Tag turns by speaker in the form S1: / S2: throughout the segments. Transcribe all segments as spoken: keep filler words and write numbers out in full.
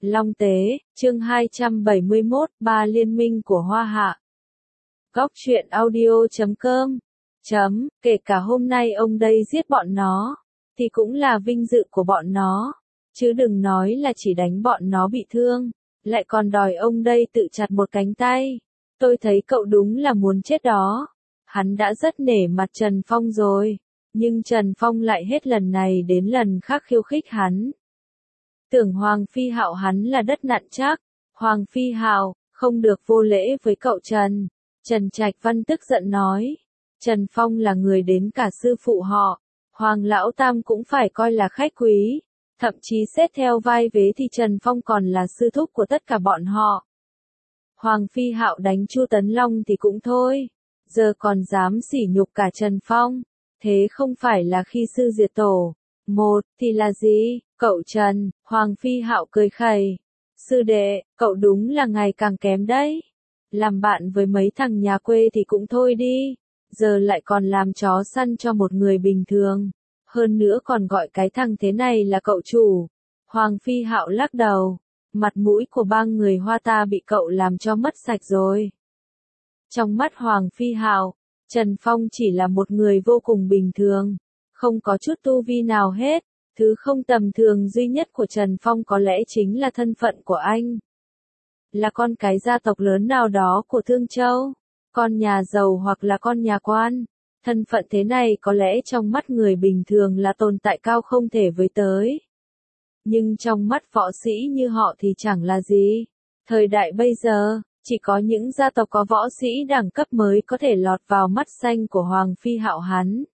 S1: Long Tế, chương hai trăm bảy mươi mốt, ba liên minh của Hoa Hạ. Góc truyện audio chấm com chấm, kể cả hôm nay ông đây giết bọn nó, thì cũng là vinh dự của bọn nó. Chứ đừng nói là chỉ đánh bọn nó bị thương, lại còn đòi ông đây tự chặt một cánh tay. Tôi thấy cậu đúng là muốn chết đó. Hắn đã rất nể mặt Trần Phong rồi, nhưng Trần Phong lại hết lần này đến lần khác khiêu khích hắn. Tưởng Hoàng Phi Hạo hắn là đất nặn chắc. Hoàng Phi Hạo, không được vô lễ với cậu Trần. Trần Trạch Văn tức giận nói. Trần Phong là người đến cả sư phụ họ. Hoàng Lão Tam cũng phải coi là khách quý. Thậm chí xét theo vai vế thì Trần Phong còn là sư thúc của tất cả bọn họ. Hoàng Phi Hạo đánh Chu Tấn Long thì cũng thôi. Giờ còn dám sỉ nhục cả Trần Phong. Thế không phải là khi sư diệt tổ. Một, thì là gì? Cậu Trần, Hoàng Phi Hạo cười khẩy. Sư đệ, cậu đúng là ngày càng kém đấy. Làm bạn với mấy thằng nhà quê thì cũng thôi đi. Giờ lại còn làm chó săn cho một người bình thường. Hơn nữa còn gọi cái thằng thế này là cậu chủ. Hoàng Phi Hạo lắc đầu. Mặt mũi của ba người Hoa ta bị cậu làm cho mất sạch rồi. Trong mắt Hoàng Phi Hạo, Trần Phong chỉ là một người vô cùng bình thường. Không có chút tu vi nào hết. Thứ không tầm thường duy nhất của Trần Phong có lẽ chính là thân phận của anh. Là con cái gia tộc lớn nào đó của Thương Châu. Con nhà giàu hoặc là con nhà quan. Thân phận thế này có lẽ trong mắt người bình thường là tồn tại cao không thể với tới. Nhưng trong mắt võ sĩ như họ thì chẳng là gì. Thời đại bây giờ, chỉ có những gia tộc có võ sĩ đẳng cấp mới có thể lọt vào mắt xanh của Hoàng Phi Hạo hắn.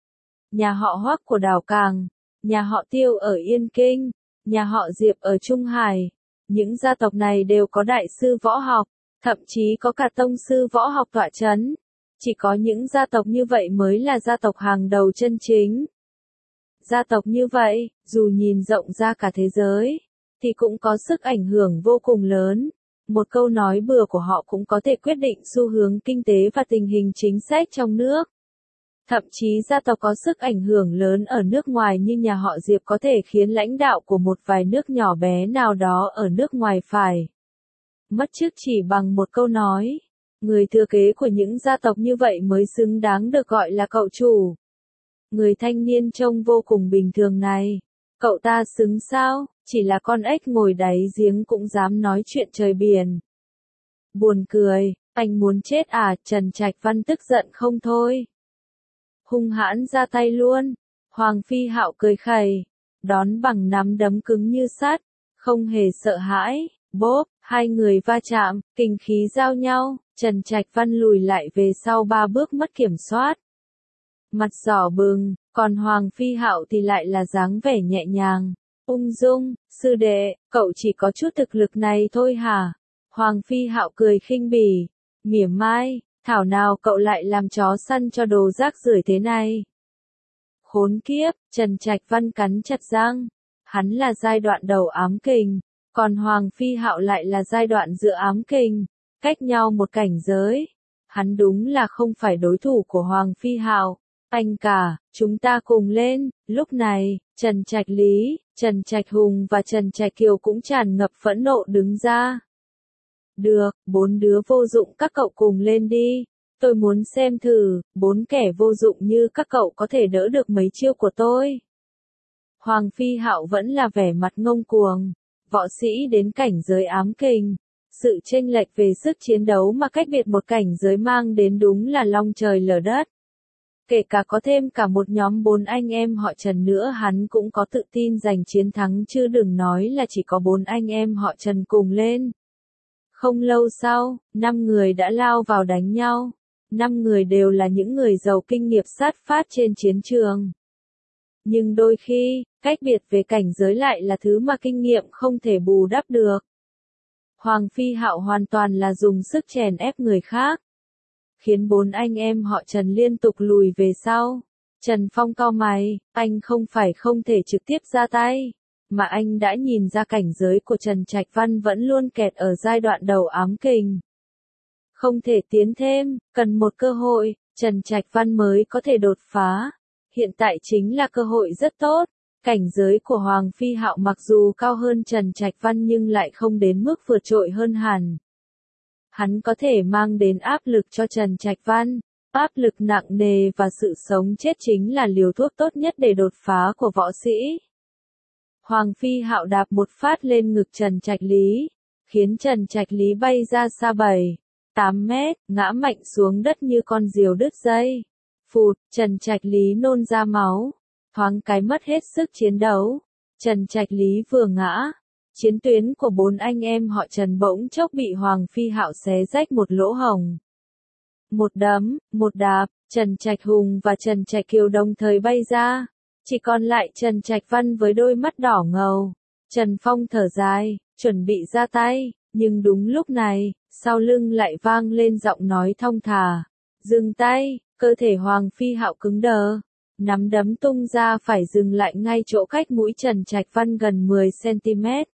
S1: Nhà họ Hoắc của Đào Càng, nhà họ Tiêu ở Yên Kinh, nhà họ Diệp ở Trung Hải. Những gia tộc này đều có đại sư võ học, thậm chí có cả tông sư võ học tọa chấn. Chỉ có những gia tộc như vậy mới là gia tộc hàng đầu chân chính. Gia tộc như vậy, dù nhìn rộng ra cả thế giới, thì cũng có sức ảnh hưởng vô cùng lớn. Một câu nói bừa của họ cũng có thể quyết định xu hướng kinh tế và tình hình chính sách trong nước. Thậm chí gia tộc có sức ảnh hưởng lớn ở nước ngoài như nhà họ Diệp có thể khiến lãnh đạo của một vài nước nhỏ bé nào đó ở nước ngoài phải mất chức chỉ bằng một câu nói. Người thừa kế của những gia tộc như vậy mới xứng đáng được gọi là cậu chủ. Người thanh niên trông vô cùng bình thường này. Cậu ta xứng sao? Chỉ là con ếch ngồi đáy giếng cũng dám nói chuyện trời biển. Buồn cười, anh muốn chết à? Trần Trạch Văn tức giận không thôi. Hung hãn ra tay luôn. Hoàng Phi Hạo cười khẩy, đón bằng nắm đấm cứng như sắt, không hề sợ hãi. Bốp, hai người va chạm, kình khí giao nhau, Trần Trạch Văn lùi lại về sau ba bước mất kiểm soát. Mặt đỏ bừng, còn Hoàng Phi Hạo thì lại là dáng vẻ nhẹ nhàng, ung dung. Sư đệ, cậu chỉ có chút thực lực này thôi hả? Hoàng Phi Hạo cười khinh bỉ, mỉa mai. Thảo nào cậu lại làm chó săn cho đồ rác rưởi thế này. Khốn kiếp, Trần Trạch Văn cắn chặt răng. Hắn là giai đoạn đầu ám kình, còn Hoàng Phi Hạo lại là giai đoạn giữa ám kình, cách nhau một cảnh giới. Hắn đúng là không phải đối thủ của Hoàng Phi Hạo. Anh cả, chúng ta cùng lên. Lúc này, Trần Trạch Lý, Trần Trạch Hùng và Trần Trạch Kiều cũng tràn ngập phẫn nộ đứng ra. Được, bốn đứa vô dụng các cậu cùng lên đi. Tôi muốn xem thử, bốn kẻ vô dụng như các cậu có thể đỡ được mấy chiêu của tôi. Hoàng Phi Hạo vẫn là vẻ mặt ngông cuồng. Võ sĩ đến cảnh giới ám kình. Sự chênh lệch về sức chiến đấu mà cách biệt một cảnh giới mang đến đúng là long trời lở đất. Kể cả có thêm cả một nhóm bốn anh em họ Trần nữa hắn cũng có tự tin giành chiến thắng chứ đừng nói là chỉ có bốn anh em họ Trần cùng lên. Không lâu sau, năm người đã lao vào đánh nhau. Năm người đều là những người giàu kinh nghiệm sát phát trên chiến trường. Nhưng đôi khi, cách biệt về cảnh giới lại là thứ mà kinh nghiệm không thể bù đắp được. Hoàng Phi Hạo hoàn toàn là dùng sức chèn ép người khác, khiến bốn anh em họ Trần liên tục lùi về sau. Trần Phong cau mày, anh không phải không thể trực tiếp ra tay, mà anh đã nhìn ra cảnh giới của Trần Trạch Văn vẫn luôn kẹt ở giai đoạn đầu ám kình. Không thể tiến thêm, cần một cơ hội, Trần Trạch Văn mới có thể đột phá. Hiện tại chính là cơ hội rất tốt, Cảnh giới của Hoàng Phi Hạo mặc dù cao hơn Trần Trạch Văn nhưng lại không đến mức vượt trội hơn hẳn. Hắn có thể mang đến áp lực cho Trần Trạch Văn, áp lực nặng nề và sự sống chết chính là liều thuốc tốt nhất để đột phá của võ sĩ. Hoàng Phi Hạo đạp một phát lên ngực Trần Trạch Lý, khiến Trần Trạch Lý bay ra xa bảy, tám mét, ngã mạnh xuống đất như con diều đứt dây. Phụt, Trần Trạch Lý nôn ra máu, thoáng cái mất hết sức chiến đấu. Trần Trạch Lý vừa ngã, chiến tuyến của bốn anh em họ Trần bỗng chốc bị Hoàng Phi Hạo xé rách một lỗ hổng. Một đấm, một đạp, Trần Trạch Hùng và Trần Trạch Kiều đồng thời bay ra. Chỉ còn lại Trần Trạch Văn với đôi mắt đỏ ngầu. Trần Phong thở dài, chuẩn bị ra tay, nhưng đúng lúc này, sau lưng lại vang lên giọng nói thong thả. Dừng tay, cơ thể Hoàng Phi Hạo cứng đờ. Nắm đấm tung ra phải dừng lại ngay chỗ cách mũi Trần Trạch Văn gần mười xăng-ti-mét.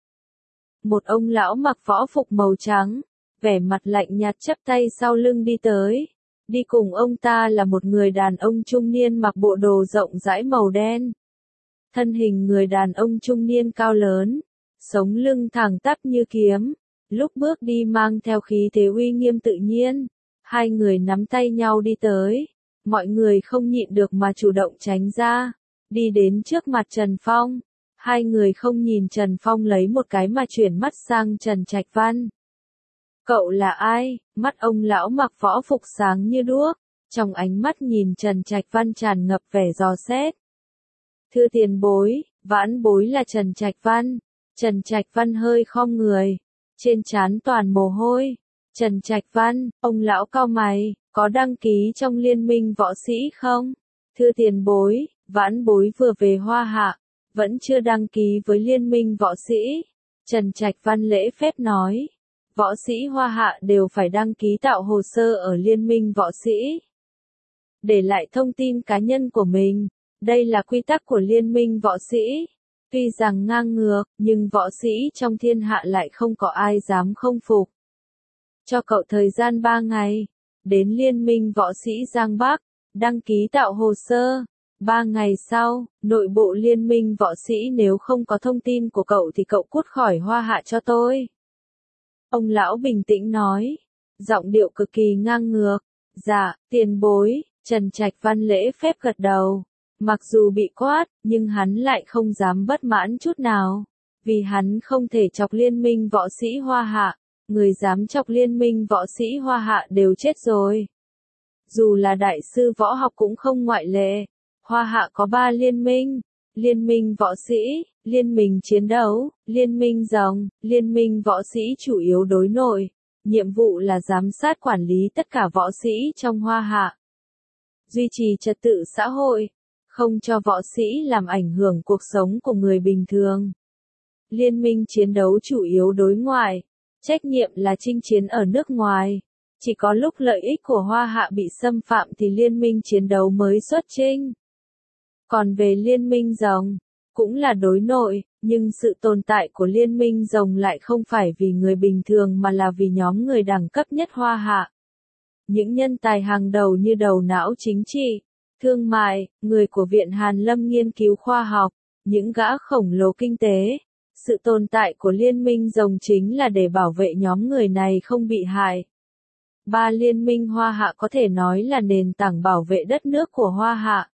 S1: Một ông lão mặc võ phục màu trắng, vẻ mặt lạnh nhạt chắp tay sau lưng đi tới. Đi cùng ông ta là một người đàn ông trung niên mặc bộ đồ rộng rãi màu đen. Thân hình người đàn ông trung niên cao lớn, sống lưng thẳng tắp như kiếm, lúc bước đi mang theo khí thế uy nghiêm tự nhiên. Hai người nắm tay nhau đi tới, mọi người không nhịn được mà chủ động tránh ra, đi đến trước mặt Trần Phong. Hai người không nhìn Trần Phong lấy một cái mà chuyển mắt sang Trần Trạch Văn. Cậu là ai? Mắt ông lão mặc võ phục sáng như đuốc, trong ánh mắt nhìn Trần Trạch Văn tràn ngập vẻ dò xét. Thưa tiền bối, vãn bối là Trần Trạch Văn. Trần Trạch Văn hơi khom người, trên trán toàn mồ hôi. Trần Trạch Văn, ông lão cau mày, có đăng ký trong liên minh võ sĩ không? Thưa tiền bối, vãn bối vừa về Hoa Hạ, vẫn chưa đăng ký với liên minh võ sĩ. Trần Trạch Văn lễ phép nói. Võ sĩ Hoa Hạ đều phải đăng ký tạo hồ sơ ở liên minh võ sĩ. Để lại thông tin cá nhân của mình. Đây là quy tắc của liên minh võ sĩ. Tuy rằng ngang ngược, nhưng võ sĩ trong thiên hạ lại không có ai dám không phục. Cho cậu thời gian ba ngày. Đến liên minh võ sĩ Giang Bắc, đăng ký tạo hồ sơ. Ba ngày sau, nội bộ liên minh võ sĩ nếu không có thông tin của cậu thì cậu cút khỏi Hoa Hạ cho tôi. Ông lão bình tĩnh nói, giọng điệu cực kỳ ngang ngược. Dạ, tiền bối. Trần Trạch Văn lễ phép gật đầu. Mặc dù bị quát, nhưng hắn lại không dám bất mãn chút nào. Vì hắn không thể chọc liên minh võ sĩ Hoa Hạ. Người dám chọc liên minh võ sĩ Hoa Hạ đều chết rồi. Dù là đại sư võ học cũng không ngoại lệ. Hoa Hạ có ba liên minh. Liên minh võ sĩ, liên minh chiến đấu, liên minh rồng, liên minh võ sĩ chủ yếu đối nội. Nhiệm vụ là giám sát quản lý tất cả võ sĩ trong Hoa Hạ. Duy trì trật tự xã hội, không cho võ sĩ làm ảnh hưởng cuộc sống của người bình thường. Liên minh chiến đấu chủ yếu đối ngoại, trách nhiệm là chinh chiến ở nước ngoài. Chỉ có lúc lợi ích của Hoa Hạ bị xâm phạm thì liên minh chiến đấu mới xuất chinh. Còn về liên minh rồng, cũng là đối nội, nhưng sự tồn tại của liên minh rồng lại không phải vì người bình thường mà là vì nhóm người đẳng cấp nhất Hoa Hạ. Những nhân tài hàng đầu như đầu não chính trị, thương mại, người của Viện Hàn Lâm nghiên cứu khoa học, những gã khổng lồ kinh tế. Sự tồn tại của liên minh rồng chính là để bảo vệ nhóm người này không bị hại. Ba liên minh Hoa Hạ có thể nói là nền tảng bảo vệ đất nước của Hoa Hạ.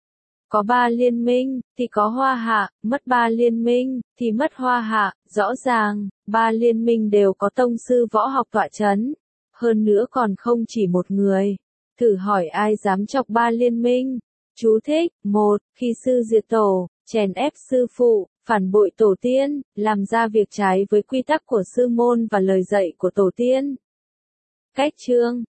S1: Có ba liên minh, thì có Hoa Hạ, mất ba liên minh, thì mất Hoa Hạ, rõ ràng, ba liên minh đều có tông sư võ học tọa chấn. Hơn nữa còn không chỉ một người. Thử hỏi ai dám chọc ba liên minh? Chú thích, một, khi sư diệt tổ, chèn ép sư phụ, phản bội tổ tiên, làm ra việc trái với quy tắc của sư môn và lời dạy của tổ tiên. Cách chương